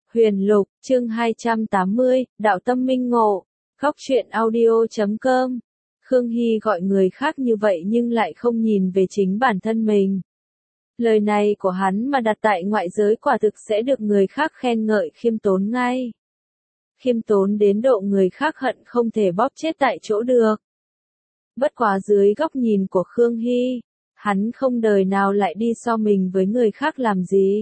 Huyền Lục, chương 280, Đạo Tâm Minh Ngộ, Góc truyện audio.com. Khương Hy gọi người khác như vậy nhưng lại không nhìn về chính bản thân mình. Lời này của hắn mà đặt tại ngoại giới quả thực sẽ được người khác khen ngợi khiêm tốn ngay. Khiêm tốn đến độ người khác hận không thể bóp chết tại chỗ được. Bất quá dưới góc nhìn của Khương Hy, hắn không đời nào lại đi so mình với người khác làm gì.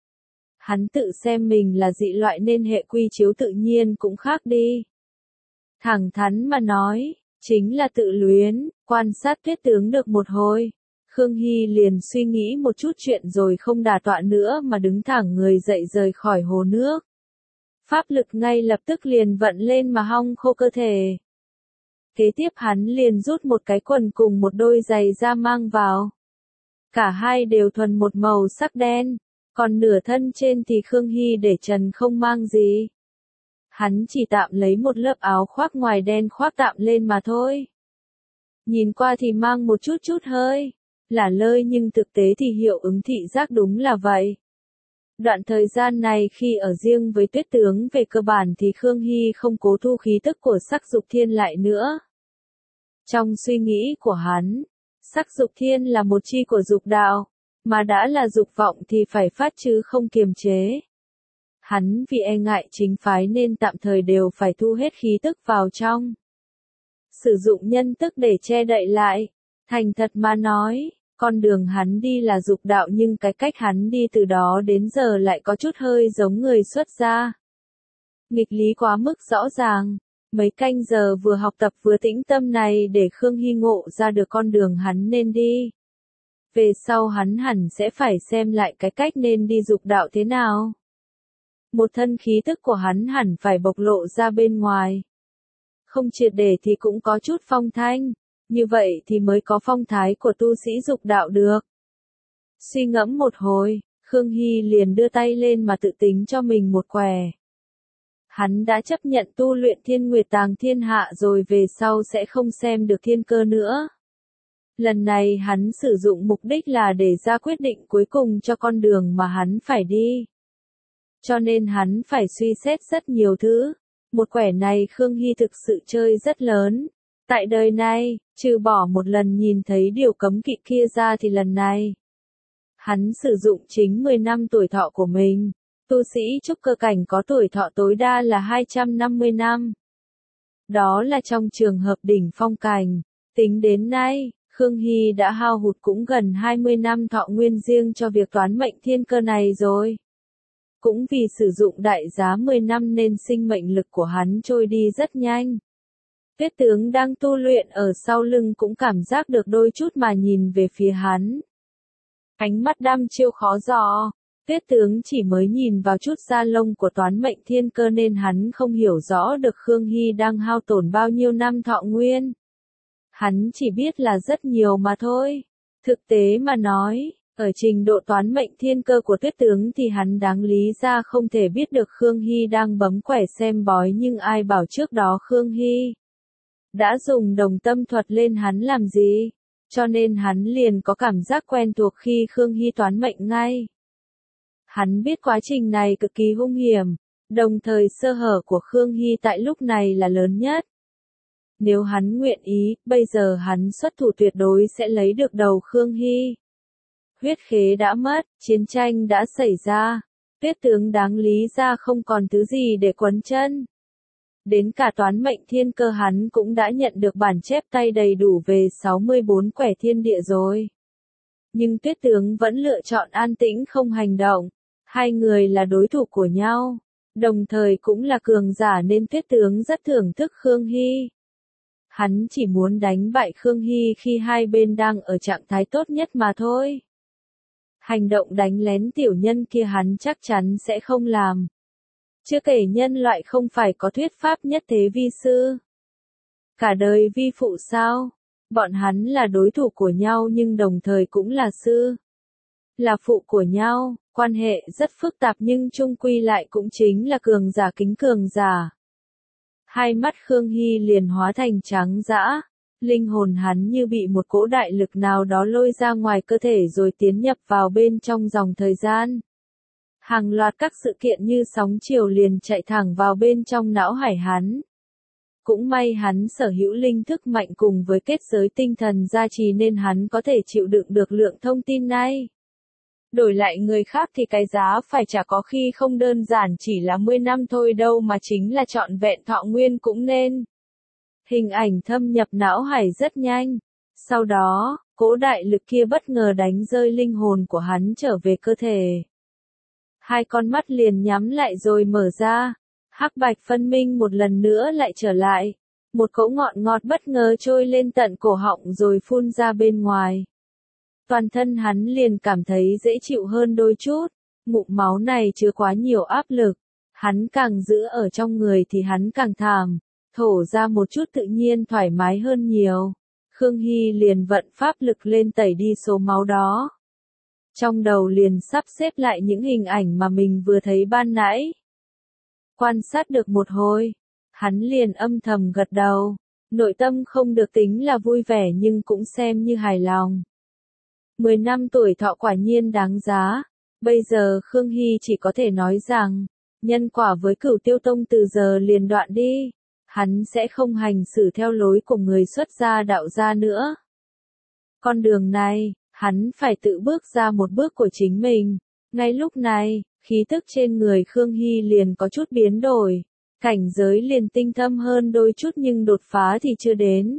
Hắn tự xem mình là dị loại nên hệ quy chiếu tự nhiên cũng khác đi. Thẳng thắn mà nói, chính là tự luyến, quan sát Tuyết tướng được một hồi. Khương Hy liền suy nghĩ một chút chuyện rồi không đà tọa nữa mà đứng thẳng người dậy rời khỏi hồ nước. Pháp lực ngay lập tức liền vận lên mà hong khô cơ thể. Kế tiếp hắn liền rút một cái quần cùng một đôi giày ra mang vào. Cả hai đều thuần một màu sắc đen, còn nửa thân trên thì Khương Hy để trần không mang gì. Hắn chỉ tạm lấy một lớp áo khoác ngoài đen khoác tạm lên mà thôi. Nhìn qua thì mang một chút hơi lả lơi nhưng thực tế thì hiệu ứng thị giác đúng là vậy. Đoạn thời gian này khi ở riêng với Tuyết tướng về cơ bản thì Khương Hy không cố thu khí tức của sắc dục thiên lại nữa. Trong suy nghĩ của hắn, sắc dục thiên là một chi của dục đạo, mà đã là dục vọng thì phải phát chứ không kiềm chế. Hắn vì e ngại chính phái nên tạm thời đều phải thu hết khí tức vào trong. Sử dụng nhân tức để che đậy lại. Thành thật mà nói, con đường hắn đi là dục đạo nhưng cái cách hắn đi từ đó đến giờ lại có chút hơi giống người xuất gia. Nghịch lý quá mức rõ ràng. Mấy canh giờ vừa học tập vừa tĩnh tâm này để Khương Hy ngộ ra được con đường hắn nên đi. Về sau hắn hẳn sẽ phải xem lại cái cách nên đi dục đạo thế nào. Một thân khí tức của hắn hẳn phải bộc lộ ra bên ngoài. Không triệt để thì cũng có chút phong thanh, như vậy thì mới có phong thái của tu sĩ dục đạo được. Suy ngẫm một hồi, Khương Hy liền đưa tay lên mà tự tính cho mình một quẻ. Hắn đã chấp nhận tu luyện Thiên Nguyệt Tàng Thiên Hạ rồi về sau sẽ không xem được thiên cơ nữa. Lần này hắn sử dụng mục đích là để ra quyết định cuối cùng cho con đường mà hắn phải đi. Cho nên hắn phải suy xét rất nhiều thứ. Một quẻ này Khương Hy thực sự chơi rất lớn. Tại đời này, trừ bỏ một lần nhìn thấy điều cấm kỵ kia ra thì lần này, hắn sử dụng chính 10 năm tuổi thọ của mình. Tu sĩ trúc cơ cảnh có tuổi thọ tối đa là 250 năm. Đó là trong trường hợp đỉnh phong cảnh. Tính đến nay, Khương Hy đã hao hụt cũng gần 20 năm thọ nguyên riêng cho việc toán mệnh thiên cơ này rồi. Cũng vì sử dụng đại giá 10 năm nên sinh mệnh lực của hắn trôi đi rất nhanh. Tuyết tướng đang tu luyện ở sau lưng cũng cảm giác được đôi chút mà nhìn về phía hắn. Ánh mắt đăm chiêu khó dò. Tuyết tướng chỉ mới nhìn vào chút da lông của toán mệnh thiên cơ nên hắn không hiểu rõ được Khương Hy đang hao tổn bao nhiêu năm thọ nguyên. Hắn chỉ biết là rất nhiều mà thôi. Thực tế mà nói, ở trình độ toán mệnh thiên cơ của Tuyết tướng thì hắn đáng lý ra không thể biết được Khương Hy đang bấm quẻ xem bói nhưng ai bảo trước đó Khương Hy đã dùng đồng tâm thuật lên hắn làm gì, cho nên hắn liền có cảm giác quen thuộc khi Khương Hy toán mệnh ngay. Hắn biết quá trình này cực kỳ hung hiểm, đồng thời sơ hở của Khương Hy tại lúc này là lớn nhất. Nếu hắn nguyện ý, bây giờ hắn xuất thủ tuyệt đối sẽ lấy được đầu Khương Hy. Huyết khế đã mất, chiến tranh đã xảy ra, Tuyết tướng đáng lý ra không còn thứ gì để quấn chân. Đến cả toán mệnh thiên cơ hắn cũng đã nhận được bản chép tay đầy đủ về 64 quẻ thiên địa rồi. Nhưng Tuyết tướng vẫn lựa chọn an tĩnh không hành động. Hai người là đối thủ của nhau, đồng thời cũng là cường giả nên Tuyết tướng rất thưởng thức Khương Hy. Hắn chỉ muốn đánh bại Khương Hy khi hai bên đang ở trạng thái tốt nhất mà thôi. Hành động đánh lén tiểu nhân kia hắn chắc chắn sẽ không làm. Chưa kể nhân loại không phải có thuyết pháp nhất thế vi sư. Cả đời vi phụ sao? Bọn hắn là đối thủ của nhau nhưng đồng thời cũng là sư. Là phụ của nhau, quan hệ rất phức tạp nhưng chung quy lại cũng chính là cường giả kính cường giả. Hai mắt Khương Hy liền hóa thành trắng dã, linh hồn hắn như bị một cỗ đại lực nào đó lôi ra ngoài cơ thể rồi tiến nhập vào bên trong dòng thời gian. Hàng loạt các sự kiện như sóng chiều liền chạy thẳng vào bên trong não hải hắn. Cũng may hắn sở hữu linh thức mạnh cùng với kết giới tinh thần gia trì nên hắn có thể chịu đựng được lượng thông tin này. Đổi lại người khác thì cái giá phải trả có khi không đơn giản chỉ là 10 năm thôi đâu mà chính là trọn vẹn thọ nguyên cũng nên. Hình ảnh thâm nhập não hải rất nhanh. Sau đó, cỗ đại lực kia bất ngờ đánh rơi linh hồn của hắn trở về cơ thể. Hai con mắt liền nhắm lại rồi mở ra. Hắc bạch phân minh một lần nữa lại trở lại. Một cỗ ngọn ngọt bất ngờ trôi lên tận cổ họng rồi phun ra bên ngoài. Toàn thân hắn liền cảm thấy dễ chịu hơn đôi chút. Ngụm máu này chứa quá nhiều áp lực. Hắn càng giữ ở trong người thì hắn càng thảm. Thổ ra một chút tự nhiên thoải mái hơn nhiều. Khương Hy liền vận pháp lực lên tẩy đi số máu đó. Trong đầu liền sắp xếp lại những hình ảnh mà mình vừa thấy ban nãy. Quan sát được một hồi, hắn liền âm thầm gật đầu. Nội tâm không được tính là vui vẻ nhưng cũng xem như hài lòng. 10 năm tuổi thọ quả nhiên đáng giá. Bây giờ Khương Hy chỉ có thể nói rằng, nhân quả với Cửu Tiêu Tông từ giờ liền đoạn đi. Hắn sẽ không hành xử theo lối của người xuất gia đạo gia nữa. Con đường này, hắn phải tự bước ra một bước của chính mình. Ngay lúc này, khí tức trên người Khương Hy liền có chút biến đổi. Cảnh giới liền tinh thâm hơn đôi chút nhưng đột phá thì chưa đến.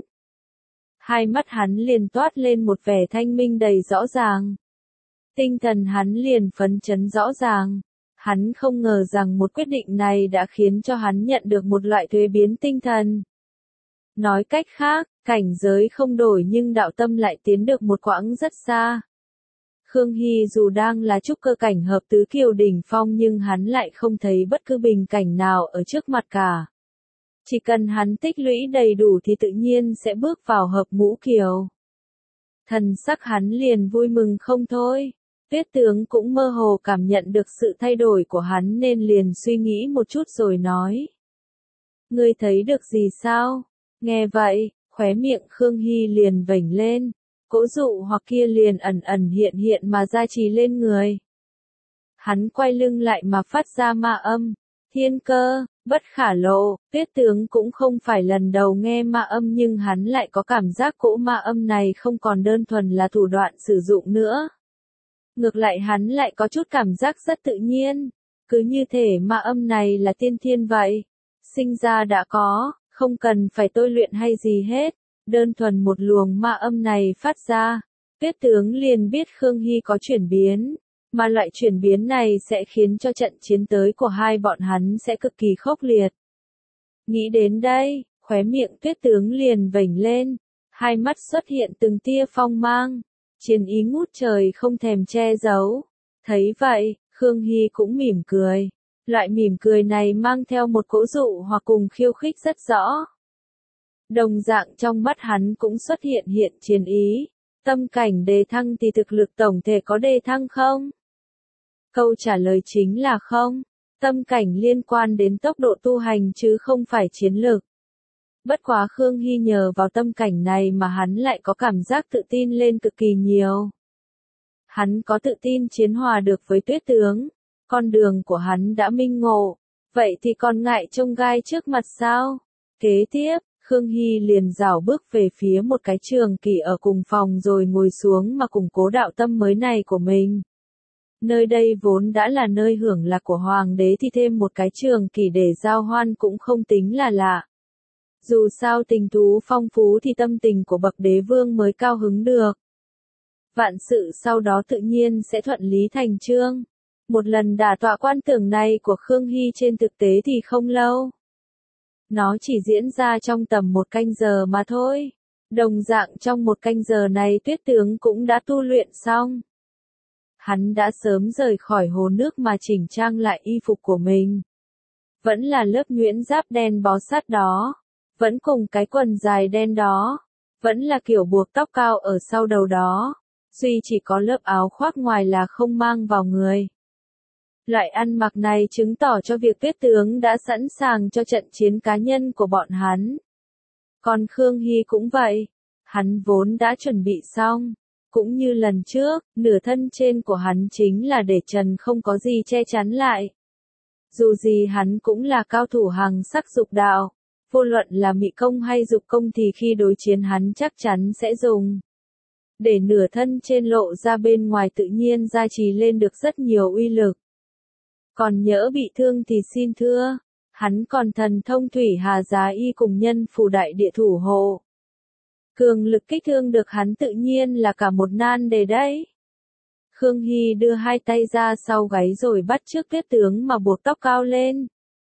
Hai mắt hắn liền toát lên một vẻ thanh minh đầy rõ ràng. Tinh thần hắn liền phấn chấn rõ ràng. Hắn không ngờ rằng một quyết định này đã khiến cho hắn nhận được một loại thuế biến tinh thần. Nói cách khác, cảnh giới không đổi nhưng đạo tâm lại tiến được một quãng rất xa. Khương Hy dù đang là trúc cơ cảnh hợp tứ kiều đỉnh phong nhưng hắn lại không thấy bất cứ bình cảnh nào ở trước mặt cả. Chỉ cần hắn tích lũy đầy đủ thì tự nhiên sẽ bước vào hợp ngũ kiều. Thần sắc hắn liền vui mừng không thôi. Tuyết tướng cũng mơ hồ cảm nhận được sự thay đổi của hắn nên liền suy nghĩ một chút rồi nói. Ngươi thấy được gì sao? Nghe vậy, khóe miệng Khương Hy liền vểnh lên. Cỗ dụ hoặc kia liền ẩn ẩn hiện hiện mà gia trì lên người. Hắn quay lưng lại mà phát ra ma âm. Thiên cơ, bất khả lộ. Tuyết tướng cũng không phải lần đầu nghe ma âm nhưng hắn lại có cảm giác cỗ ma âm này không còn đơn thuần là thủ đoạn sử dụng nữa. Ngược lại hắn lại có chút cảm giác rất tự nhiên, cứ như thể ma âm này là tiên thiên vậy. Sinh ra đã có, không cần phải tôi luyện hay gì hết, đơn thuần một luồng ma âm này phát ra. Tuyết tướng liền biết Khương Hy có chuyển biến, mà loại chuyển biến này sẽ khiến cho trận chiến tới của hai bọn hắn sẽ cực kỳ khốc liệt. Nghĩ đến đây, khóe miệng Tuyết tướng liền vểnh lên, hai mắt xuất hiện từng tia phong mang. Chiến ý ngút trời không thèm che giấu. Thấy vậy, Khương Hy cũng mỉm cười. Loại mỉm cười này mang theo một cỗ dụ hoặc cùng khiêu khích rất rõ. Đồng dạng trong mắt hắn cũng xuất hiện chiến ý. Tâm cảnh đề thăng thì thực lực tổng thể có đề thăng không? Câu trả lời chính là không. Tâm cảnh liên quan đến tốc độ tu hành chứ không phải chiến lược. Bất quá Khương Hy nhờ vào tâm cảnh này mà hắn lại có cảm giác tự tin lên cực kỳ nhiều. Hắn có tự tin chiến hòa được với Tuyết tướng. Con đường của hắn đã minh ngộ. Vậy thì còn ngại trông gai trước mặt sao? Kế tiếp, Khương Hy liền rảo bước về phía một cái trường kỷ ở cùng phòng rồi ngồi xuống mà củng cố đạo tâm mới này của mình. Nơi đây vốn đã là nơi hưởng lạc của hoàng đế thì thêm một cái trường kỷ để giao hoan cũng không tính là lạ. Dù sao tình thú phong phú thì tâm tình của bậc đế vương mới cao hứng được. Vạn sự sau đó tự nhiên sẽ thuận lý thành chương. Một lần đả tọa quan tưởng này của Khương Hy trên thực tế thì không lâu. Nó chỉ diễn ra trong tầm 1 canh giờ mà thôi. Đồng dạng trong 1 canh giờ này Tuyết tướng cũng đã tu luyện xong. Hắn đã sớm rời khỏi hồ nước mà chỉnh trang lại y phục của mình. Vẫn là lớp nhuyễn giáp đen bó sát đó. Vẫn cùng cái quần dài đen đó. Vẫn là kiểu buộc tóc cao ở sau đầu đó. Duy chỉ có lớp áo khoác ngoài là không mang vào người. Loại ăn mặc này chứng tỏ cho việc Tuyết tướng đã sẵn sàng cho trận chiến cá nhân của bọn hắn. Còn Khương Hy cũng vậy. Hắn vốn đã chuẩn bị xong. Cũng như lần trước, nửa thân trên của hắn chính là để trần không có gì che chắn lại. Dù gì hắn cũng là cao thủ hàng sắc dục đạo, vô luận là mị công hay dục công thì khi đối chiến hắn chắc chắn sẽ dùng. Để nửa thân trên lộ ra bên ngoài tự nhiên gia trì lên được rất nhiều uy lực. Còn nhỡ bị thương thì xin thưa, hắn còn thần thông thủy hà giá y cùng nhân phù đại địa thủ hộ. Cường lực kích thương được hắn tự nhiên là cả một nan đề đấy. Khương Hy đưa hai tay ra sau gáy rồi bắt chước Tuyết tướng mà buộc tóc cao lên.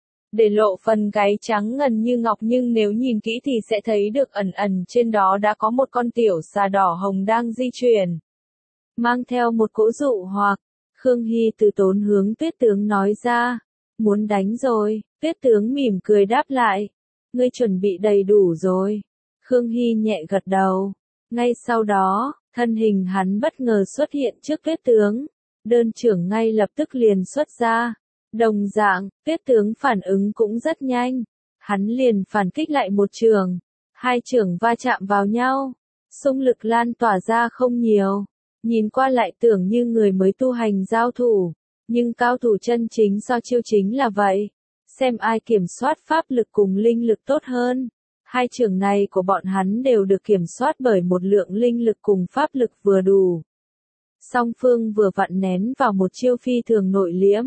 Để lộ phần gáy trắng ngần như ngọc, nhưng nếu nhìn kỹ thì sẽ thấy được ẩn ẩn trên đó đã có một con tiểu xà đỏ hồng đang di chuyển. Mang theo một cỗ dụ hoặc, Khương Hy từ tốn hướng Tuyết tướng nói ra. Muốn đánh rồi, Tuyết tướng mỉm cười đáp lại. Ngươi chuẩn bị đầy đủ rồi. Khương Hy nhẹ gật đầu. Ngay sau đó, thân hình hắn bất ngờ xuất hiện trước Tuyết tướng. Đơn trưởng ngay lập tức liền xuất ra. Đồng dạng, Tuyết tướng phản ứng cũng rất nhanh. Hắn liền phản kích lại một trường. Hai trường va chạm vào nhau. Xung lực lan tỏa ra không nhiều. Nhìn qua lại tưởng như người mới tu hành giao thủ. Nhưng cao thủ chân chính so chiêu chính là vậy. Xem ai kiểm soát pháp lực cùng linh lực tốt hơn. Hai trường này của bọn hắn đều được kiểm soát bởi một lượng linh lực cùng pháp lực vừa đủ. Song phương vừa vặn nén vào một chiêu phi thường nội liễm.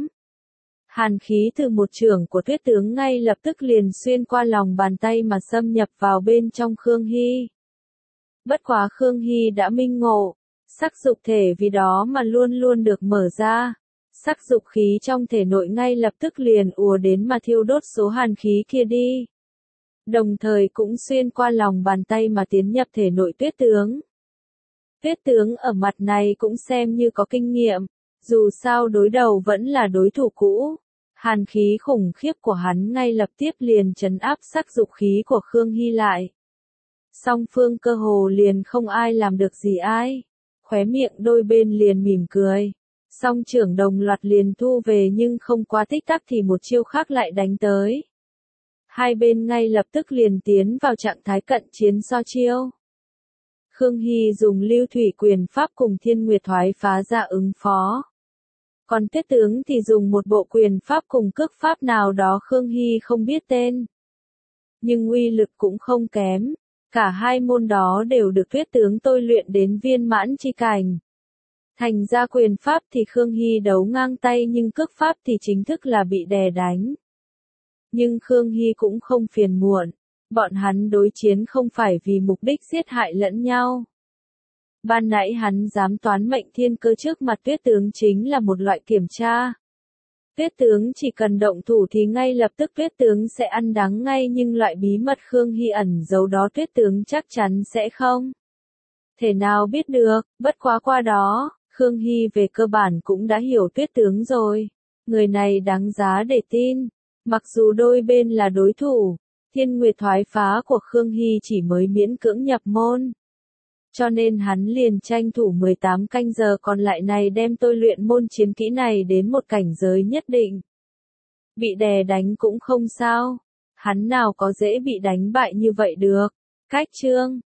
Hàn khí từ một trường của Tuyết tướng ngay lập tức liền xuyên qua lòng bàn tay mà xâm nhập vào bên trong Khương Hy. Bất quá Khương Hy đã minh ngộ, sắc dục thể vì đó mà luôn luôn được mở ra. Sắc dục khí trong thể nội ngay lập tức liền ùa đến mà thiêu đốt số hàn khí kia đi. Đồng thời cũng xuyên qua lòng bàn tay mà tiến nhập thể nội Tuyết tướng. Tuyết tướng ở mặt này cũng xem như có kinh nghiệm, dù sao đối đầu vẫn là đối thủ cũ. Hàn khí khủng khiếp của hắn ngay lập tiếp liền trấn áp sắc dục khí của Khương Hy lại. Song phương cơ hồ liền không ai làm được gì ai. Khóe miệng đôi bên liền mỉm cười. Song trưởng đồng loạt liền thu về, nhưng không quá tích tắc thì một chiêu khác lại đánh tới. Hai bên ngay lập tức liền tiến vào trạng thái cận chiến so chiêu. Khương Hy dùng lưu thủy quyền pháp cùng Thiên Nguyệt thoái phá ra ứng phó. Còn Tuyết tướng thì dùng một bộ quyền pháp cùng cước pháp nào đó Khương Hy không biết tên. Nhưng uy lực cũng không kém. Cả hai môn đó đều được Tuyết tướng tôi luyện đến viên mãn chi cảnh. Thành ra quyền pháp thì Khương Hy đấu ngang tay, nhưng cước pháp thì chính thức là bị đè đánh. Nhưng Khương Hy cũng không phiền muộn. Bọn hắn đối chiến không phải vì mục đích giết hại lẫn nhau. Ban nãy hắn dám toán mệnh thiên cơ trước mặt Tuyết tướng chính là một loại kiểm tra. Tuyết tướng chỉ cần động thủ thì ngay lập tức Tuyết tướng sẽ ăn đắng ngay, nhưng loại bí mật Khương Hy ẩn giấu đó Tuyết tướng chắc chắn sẽ không thể nào biết được. Bất quá qua đó, Khương Hy về cơ bản cũng đã hiểu Tuyết tướng rồi. Người này đáng giá để tin. Mặc dù đôi bên là đối thủ, Thiên Nguyệt thoái phá của Khương Hy chỉ mới miễn cưỡng nhập môn. Cho nên hắn liền tranh thủ 18 canh giờ còn lại này đem tôi luyện môn chiến kỹ này đến một cảnh giới nhất định. Bị đè đánh cũng không sao. Hắn nào có dễ bị đánh bại như vậy được. Cách chương